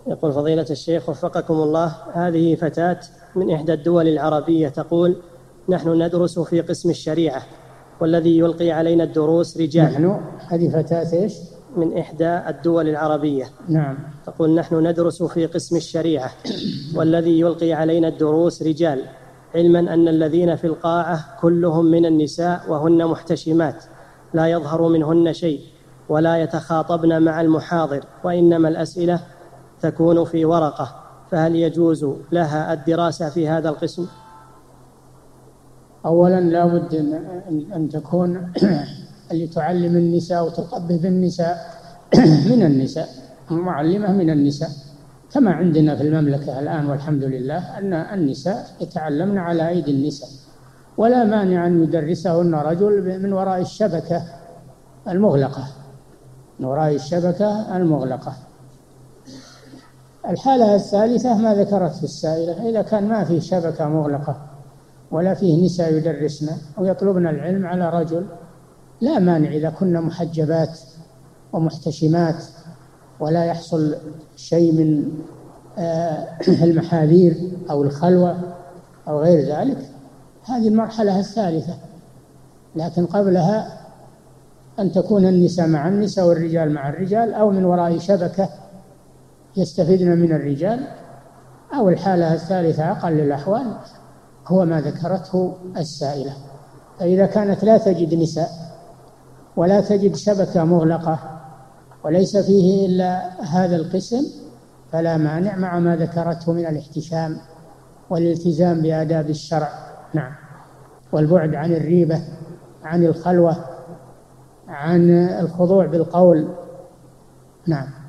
يقول فضيلة الشيخ وفقكم الله، هذه فتاة من إحدى الدول العربية تقول: نحن ندرس في قسم الشريعة والذي يلقي علينا الدروس رجال. هذه فتاة إيش؟ من إحدى الدول العربية. نعم. تقول: نحن ندرس في قسم الشريعة والذي يلقي علينا الدروس رجال، علما أن الذين في القاعة كلهم من النساء وهن محتشمات لا يظهر منهن شيء ولا يتخاطبن مع المحاضر، وإنما الأسئلة تكون في ورقة، فهل يجوز لها الدراسة في هذا القسم؟ أولا لا بد أن تكون اللي تعلم النساء وتطبب النساء من النساء، معلمة من النساء، كما عندنا في المملكة الآن والحمد لله أن النساء يتعلمن على أيدي النساء، ولا مانع أن يدرسهن رجل من وراء الشبكة المغلقة، من وراء الشبكة المغلقة. الحالة الثالثة ما ذكرته السائلة، إذا كان ما فيه شبكة مغلقة ولا فيه نساء يدرسن أو يطلبن العلم على رجل، لا مانع إذا كنا محجبات ومحتشمات ولا يحصل شيء من المحاذير أو الخلوة أو غير ذلك، هذه المرحلة الثالثة. لكن قبلها أن تكون النساء مع النساء والرجال مع الرجال، أو من وراء شبكة يستفيدن من الرجال، أو الحالة الثالثة أقل الأحوال هو ما ذكرته السائلة. فإذا كانت لا تجد نساء ولا تجد شبكة مغلقة وليس فيه إلا هذا القسم، فلا مانع مع ما ذكرته من الاحتشام والالتزام بآداب الشرع. نعم. والبعد عن الريبة، عن الخلوة، عن الخضوع بالقول. نعم.